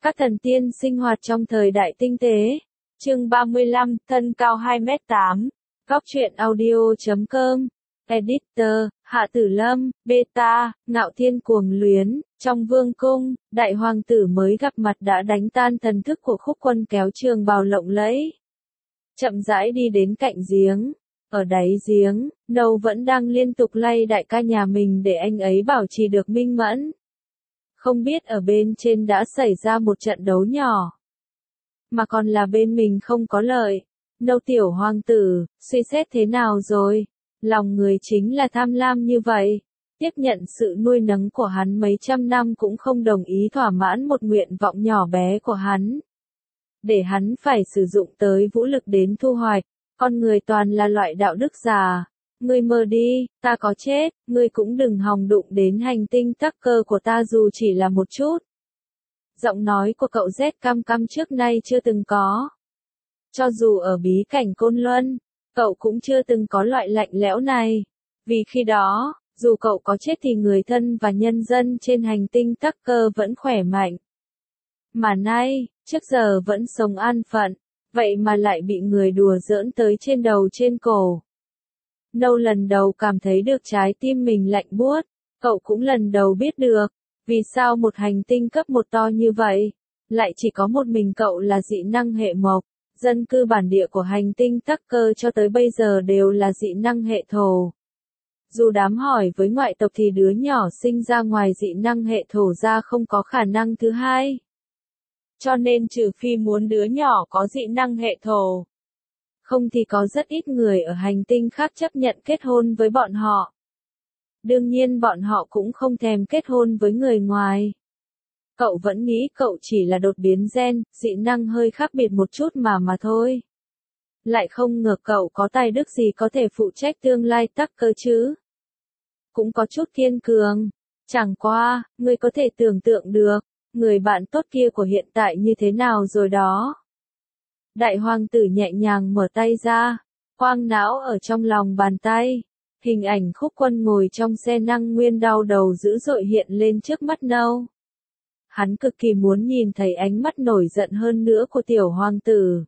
Các thần tiên sinh hoạt trong thời đại tinh tế. Chương 35, thân cao 2m8. Góc truyện audio.com. Editor, Hạ Tử Lâm, Beta, Ngạo Thiên Cuồng Luyến. Trong vương cung, đại hoàng tử mới gặp mặt đã đánh tan thần thức của Khúc Quân, kéo trường bào lộng lẫy. Chậm rãi đi đến cạnh giếng. Ở đáy giếng, Nâu vẫn đang liên tục lay đại ca nhà mình để anh ấy bảo trì được minh mẫn. Không biết ở bên trên đã xảy ra một trận đấu nhỏ, mà còn là bên mình không có lợi. Nâu tiểu hoàng tử, suy xét thế nào rồi? Lòng người chính là tham lam như vậy. Tiếp nhận sự nuôi nấng của hắn mấy trăm năm cũng không đồng ý thỏa mãn một nguyện vọng nhỏ bé của hắn. Để hắn phải sử dụng tới vũ lực đến thu hoạch. Con người toàn là loại đạo đức già. Ngươi mơ đi, ta có chết, ngươi cũng đừng hòng đụng đến hành tinh tắc cơ của ta dù chỉ là một chút. Giọng nói của cậu Z căm căm trước nay chưa từng có. Cho dù ở bí cảnh Côn Luân, cậu cũng chưa từng có loại lạnh lẽo này. Vì khi đó, dù cậu có chết thì người thân và nhân dân trên hành tinh tắc cơ vẫn khỏe mạnh. Mà nay, trước giờ vẫn sống an phận, vậy mà lại bị người đùa giỡn tới trên đầu trên cổ. Nâu lần đầu cảm thấy được trái tim mình lạnh buốt, cậu cũng lần đầu biết được, vì sao một hành tinh cấp 1 to như vậy, lại chỉ có một mình cậu là dị năng hệ mộc. Dân cư bản địa của hành tinh tắc cơ cho tới bây giờ đều là dị năng hệ thổ. Dù đám hỏi với ngoại tộc thì đứa nhỏ sinh ra ngoài dị năng hệ thổ ra không có khả năng thứ hai. Cho nên trừ phi muốn đứa nhỏ có dị năng hệ thổ, không thì có rất ít người ở hành tinh khác chấp nhận kết hôn với bọn họ. Đương nhiên bọn họ cũng không thèm kết hôn với người ngoài. Cậu vẫn nghĩ cậu chỉ là đột biến gen, dị năng hơi khác biệt một chút mà thôi. Lại không ngờ cậu có tài đức gì có thể phụ trách tương lai tắc cơ chứ. Cũng có chút kiên cường. Chẳng qua, ngươi có thể tưởng tượng được, người bạn tốt kia của hiện tại như thế nào rồi đó. Đại hoàng tử nhẹ nhàng mở tay ra, quang não ở trong lòng bàn tay. Hình ảnh Khúc Quân ngồi trong xe năng nguyên đau đầu dữ dội hiện lên trước mắt Nâu. Hắn cực kỳ muốn nhìn thấy ánh mắt nổi giận hơn nữa của tiểu hoàng tử.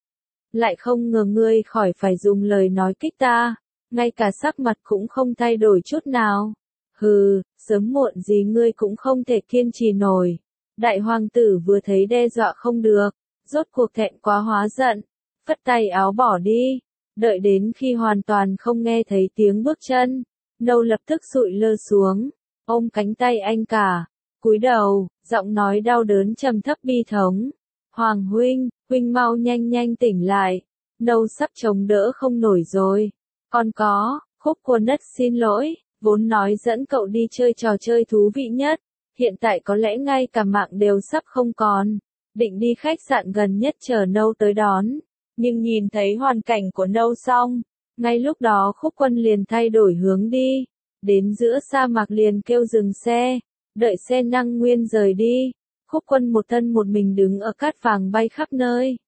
Lại không ngờ ngươi khỏi phải dùng lời nói kích ta, ngay cả sắc mặt cũng không thay đổi chút nào. Hừ, sớm muộn gì ngươi cũng không thể kiên trì nổi. Đại hoàng tử vừa thấy đe dọa không được, rốt cuộc thẹn quá hóa giận, phất tay áo bỏ đi. Đợi đến khi hoàn toàn không nghe thấy tiếng bước chân, Nâu lập tức sụi lơ xuống, ôm cánh tay anh cả, cúi đầu, giọng nói đau đớn trầm thấp bi thống. Hoàng huynh, huynh mau nhanh nhanh tỉnh lại, Nâu sắp chống đỡ không nổi rồi. Còn có, Khúc Quân đất xin lỗi, vốn nói dẫn cậu đi chơi trò chơi thú vị nhất, hiện tại có lẽ ngay cả mạng đều sắp không còn. Định đi khách sạn gần nhất chờ Nâu tới đón. Nhưng nhìn thấy hoàn cảnh của Nâu xong, ngay lúc đó Khúc Quân liền thay đổi hướng đi, đến giữa sa mạc liền kêu dừng xe, đợi xe năng nguyên rời đi. Khúc Quân một thân một mình đứng ở cát vàng bay khắp nơi.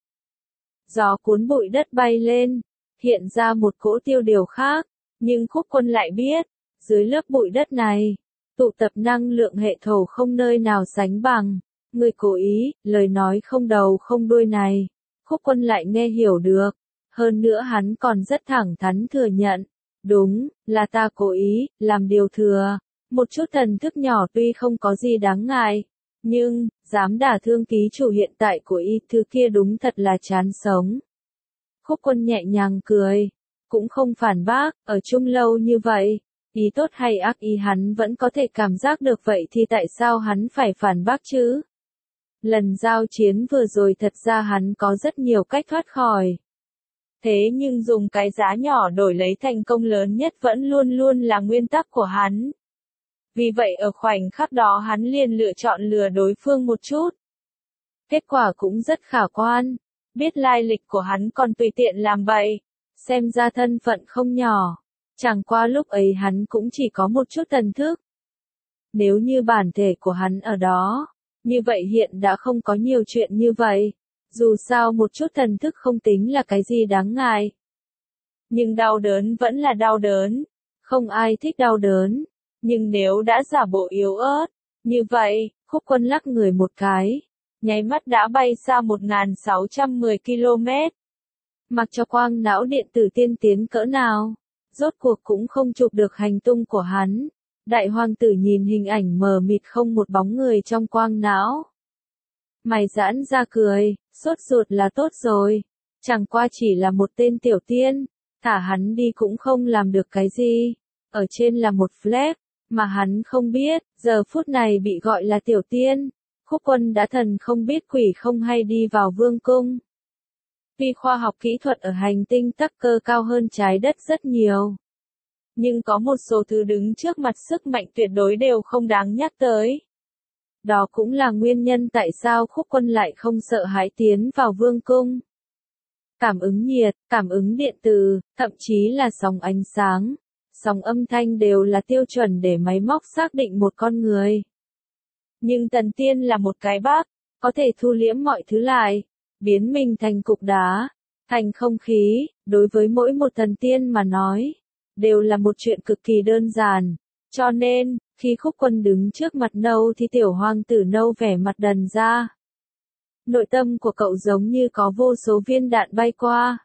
Gió cuốn bụi đất bay lên, hiện ra một cỗ tiêu điều khác, nhưng Khúc Quân lại biết, dưới lớp bụi đất này, tụ tập năng lượng hệ thổ không nơi nào sánh bằng. Người cố ý, lời nói không đầu không đuôi này. Khúc Quân lại nghe hiểu được, hơn nữa hắn còn rất thẳng thắn thừa nhận, đúng, là ta cố ý, làm điều thừa, một chút thần thức nhỏ tuy không có gì đáng ngại, nhưng, dám đả thương ký chủ hiện tại của y thứ kia đúng thật là chán sống. Khúc Quân nhẹ nhàng cười, cũng không phản bác, ở chung lâu như vậy, ý tốt hay ác ý hắn vẫn có thể cảm giác được vậy thì tại sao hắn phải phản bác chứ? Lần giao chiến vừa rồi thật ra hắn có rất nhiều cách thoát khỏi. Thế nhưng dùng cái giá nhỏ đổi lấy thành công lớn nhất vẫn luôn luôn là nguyên tắc của hắn. Vì vậy ở khoảnh khắc đó hắn liền lựa chọn lừa đối phương một chút. Kết quả cũng rất khả quan. Biết lai lịch của hắn còn tùy tiện làm bậy. Xem ra thân phận không nhỏ. Chẳng qua lúc ấy hắn cũng chỉ có một chút thần thức. Nếu như bản thể của hắn ở đó, như vậy hiện đã không có nhiều chuyện như vậy. Dù sao một chút thần thức không tính là cái gì đáng ngại. Nhưng đau đớn vẫn là đau đớn. Không ai thích đau đớn. Nhưng nếu đã giả bộ yếu ớt, như vậy, Khúc Quân lắc người một cái. nháy mắt đã bay xa 1610 km. Mặc cho quang não điện tử tiên tiến cỡ nào, rốt cuộc cũng không chụp được hành tung của hắn. Đại hoàng tử nhìn hình ảnh mờ mịt không một bóng người trong quang não. Mày giãn ra cười, sốt ruột là tốt rồi. Chẳng qua chỉ là một tên tiểu tiên, thả hắn đi cũng không làm được cái gì. Ở trên là một flag, mà hắn không biết, giờ phút này bị gọi là tiểu tiên. Khúc Quân đã thần không biết quỷ không hay đi vào vương cung. Vì khoa học kỹ thuật ở hành tinh Tắc Cơ cao hơn trái đất rất nhiều. Nhưng có một số thứ đứng trước mặt sức mạnh tuyệt đối đều không đáng nhắc tới. Đó cũng là nguyên nhân tại sao Khúc Quân lại không sợ hãi tiến vào vương cung. Cảm ứng nhiệt, cảm ứng điện từ, thậm chí là sóng ánh sáng, sóng âm thanh đều là tiêu chuẩn để máy móc xác định một con người. Nhưng thần tiên là một cái bác, có thể thu liễm mọi thứ lại, biến mình thành cục đá, thành không khí, đối với mỗi một thần tiên mà nói, đều là một chuyện cực kỳ đơn giản. Cho nên, khi Khúc Quân đứng trước mặt Nâu thì tiểu hoàng tử Nâu vẻ mặt đần ra. Nội tâm của cậu giống như có vô số viên đạn bay qua.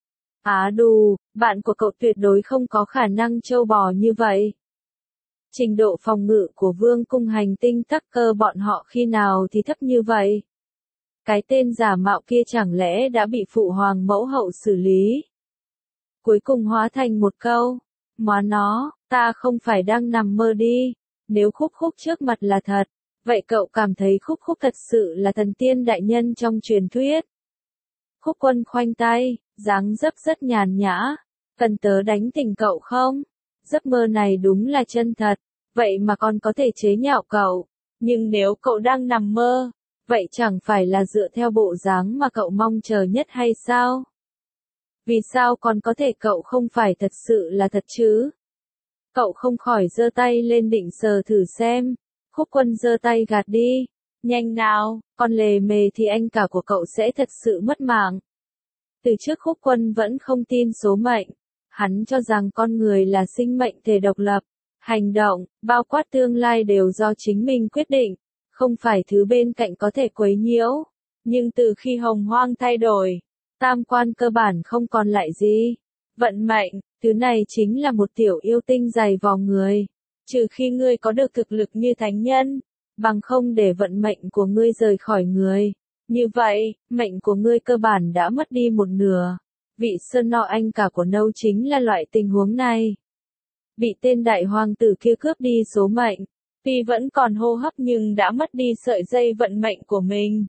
Á đù, bạn của cậu tuyệt đối không có khả năng trâu bò như vậy. Trình độ phòng ngự của vương cung hành tinh Tắc Cơ bọn họ khi nào thì thấp như vậy? Cái tên giả mạo kia chẳng lẽ đã bị phụ hoàng mẫu hậu xử lý? Cuối cùng hóa thành một câu, móa nó, ta không phải đang nằm mơ đi. Nếu Khúc Khúc trước mặt là thật, vậy cậu cảm thấy Khúc Khúc thật sự là thần tiên đại nhân trong truyền thuyết? Khúc Quân khoanh tay, dáng dấp rất nhàn nhã. Cần tớ đánh tỉnh cậu không? Giấc mơ này đúng là chân thật, vậy mà còn có thể chế nhạo cậu. Nhưng nếu cậu đang nằm mơ, vậy chẳng phải là dựa theo bộ dáng mà cậu mong chờ nhất hay sao? Vì sao còn có thể cậu không phải thật sự là thật chứ? Cậu không khỏi giơ tay lên định sờ thử xem. Khúc Quân giơ tay gạt đi. Nhanh nào, còn lề mề thì anh cả của cậu sẽ thật sự mất mạng. Từ trước Khúc Quân vẫn không tin số mệnh. Hắn cho rằng con người là sinh mệnh thể độc lập. Hành động, bao quát tương lai đều do chính mình quyết định. Không phải thứ bên cạnh có thể quấy nhiễu. Nhưng từ khi Hồng Hoang thay đổi, tam quan cơ bản không còn lại gì. Vận mệnh, thứ này chính là một tiểu yêu tinh dày vò người. Trừ khi ngươi có được thực lực như thánh nhân, bằng không để vận mệnh của ngươi rời khỏi người. Như vậy, mệnh của ngươi cơ bản đã mất đi một nửa. Vị Sơn Nọ anh cả của Nâu chính là loại tình huống này. Bị tên đại hoàng tử kia cướp đi số mệnh, tuy vẫn còn hô hấp nhưng đã mất đi sợi dây vận mệnh của mình.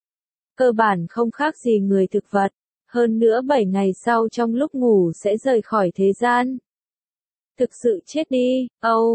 Cơ bản không khác gì người thực vật. Hơn nữa 7 ngày sau trong lúc ngủ sẽ rời khỏi thế gian. Thực sự chết đi,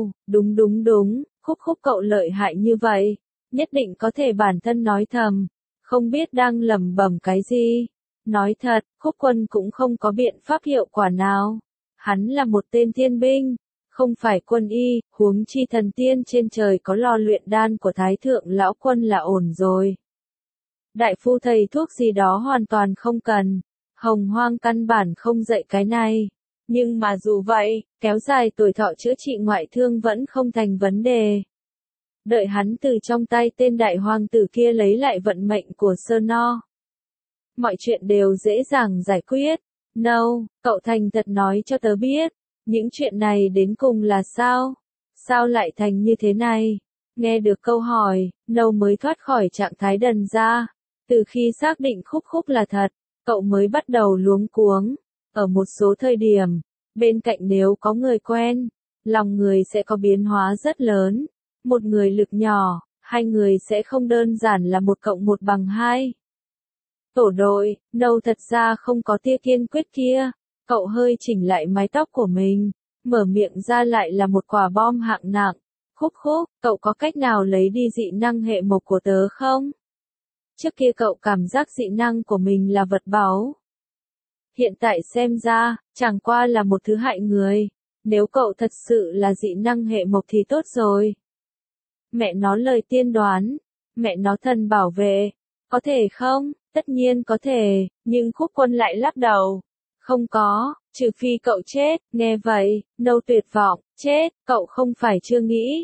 đúng, Khúc Khúc cậu lợi hại như vậy, nhất định có thể bản thân nói thầm, không biết đang lẩm bẩm cái gì. Nói thật, Khúc Quân cũng không có biện pháp hiệu quả nào. Hắn là một tên thiên binh, không phải quân y, huống chi thần tiên trên trời có lò luyện đan của Thái Thượng Lão Quân là ổn rồi. Đại phu thầy thuốc gì đó hoàn toàn không cần. Hồng Hoang căn bản không dạy cái này. Nhưng mà dù vậy, kéo dài tuổi thọ chữa trị ngoại thương vẫn không thành vấn đề. Đợi hắn từ trong tay tên đại hoàng tử kia lấy lại vận mệnh của Sơn No. Mọi chuyện đều dễ dàng giải quyết. No, cậu thành thật nói cho tớ biết. Những chuyện này đến cùng là sao? Sao lại thành như thế này? Nghe được câu hỏi, No mới thoát khỏi trạng thái đần ra. Từ khi xác định Khúc Khúc là thật, cậu mới bắt đầu luống cuống. Ở một số thời điểm, bên cạnh nếu có người quen, lòng người sẽ có biến hóa rất lớn. Một người lực nhỏ, hai người sẽ không đơn giản là 1+1=2. Tổ đội, Nâu thật ra không có tia kiên quyết kia. Cậu hơi chỉnh lại mái tóc của mình, mở miệng ra lại là một quả bom hạng nặng. Khúc Khúc, cậu có cách nào lấy đi dị năng hệ mộc của tớ không? Trước kia cậu cảm giác dị năng của mình là vật báu. Hiện tại xem ra, chẳng qua là một thứ hại người. Nếu cậu thật sự là dị năng hệ mộc thì tốt rồi. Mẹ nó lời tiên đoán. Mẹ nó thần bảo vệ. Có thể không? Tất nhiên có thể, nhưng Khúc Quân lại lắc đầu. Không có, trừ phi cậu chết. Nghe vậy, Nâu tuyệt vọng. Chết, cậu không phải chưa nghĩ.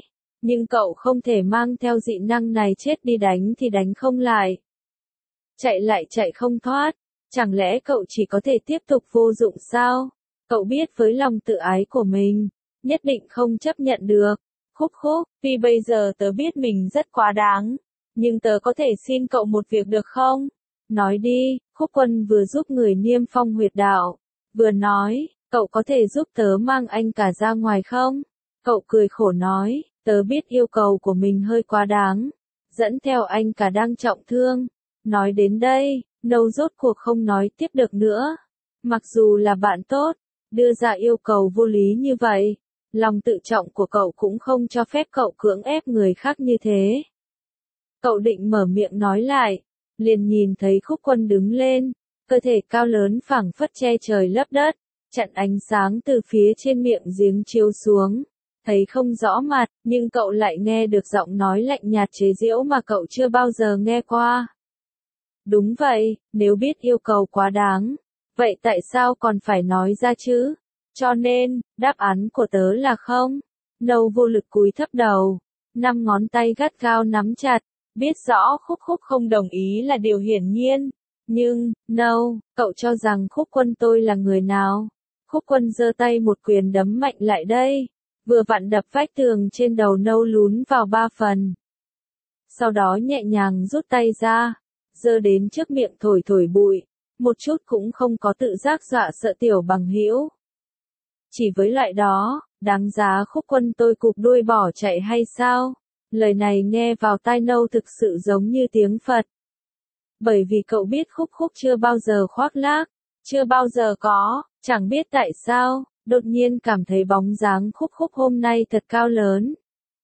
Nhưng cậu không thể mang theo dị năng này chết đi đánh thì đánh không lại. Chạy lại chạy không thoát, chẳng lẽ cậu chỉ có thể tiếp tục vô dụng sao? Cậu biết với lòng tự ái của mình, nhất định không chấp nhận được. Khúc khúc, vì bây giờ tớ biết mình rất quá đáng, nhưng tớ có thể xin cậu một việc được không? Nói đi, Khúc Quân vừa giúp người Niêm Phong huyệt đạo, vừa nói, cậu có thể giúp tớ mang anh cả ra ngoài không? Cậu cười khổ nói, tớ biết yêu cầu của mình hơi quá đáng, dẫn theo anh cả đang trọng thương. Nói đến đây, Nâu rốt cuộc không nói tiếp được nữa. Mặc dù là bạn tốt, đưa ra yêu cầu vô lý như vậy, lòng tự trọng của cậu cũng không cho phép cậu cưỡng ép người khác như thế. Cậu định mở miệng nói lại, liền nhìn thấy Khúc Quân đứng lên, cơ thể cao lớn phảng phất che trời lấp đất, chặn ánh sáng từ phía trên miệng giếng chiếu xuống. Thấy không rõ mặt, nhưng cậu lại nghe được giọng nói lạnh nhạt chế giễu mà cậu chưa bao giờ nghe qua. Đúng vậy, nếu biết yêu cầu quá đáng, vậy tại sao còn phải nói ra chứ? Cho nên, đáp án của tớ là không. Nâu vô lực cúi thấp đầu, 5 ngón tay gắt gao nắm chặt, biết rõ Khúc Khúc không đồng ý là điều hiển nhiên. Nhưng, Nâu, cậu cho rằng Khúc Quân tôi là người nào? Khúc Quân giơ tay một quyền đấm mạnh lại đây, vừa vặn đập vách tường trên đầu Nâu lún vào 3 phần. Sau đó nhẹ nhàng rút tay ra, giơ đến trước miệng thổi thổi bụi, một chút cũng không có tự giác dọa sợ tiểu bằng hữu. Chỉ với loại đó, đáng giá Khúc Quân tôi cụp đuôi bỏ chạy hay sao? Lời này nghe vào tai Nâu thực sự giống như tiếng Phật. Bởi vì cậu biết Khúc Khúc chưa bao giờ khoác lác, chưa bao giờ có, chẳng biết tại sao, đột nhiên cảm thấy bóng dáng Khúc Khúc hôm nay thật cao lớn.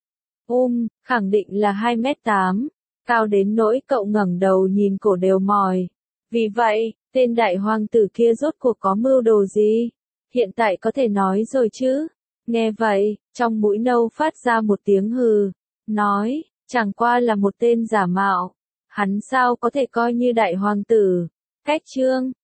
Khẳng định là 2m8, cao đến nỗi cậu ngẩng đầu nhìn cổ đều mỏi. Vì vậy, tên đại hoàng tử kia rốt cuộc có mưu đồ gì? Hiện tại có thể nói rồi chứ? Nghe vậy, trong mũi Nâu phát ra một tiếng hừ, nói, chẳng qua là một tên giả mạo. Hắn sao có thể coi như đại hoàng tử? Cách chương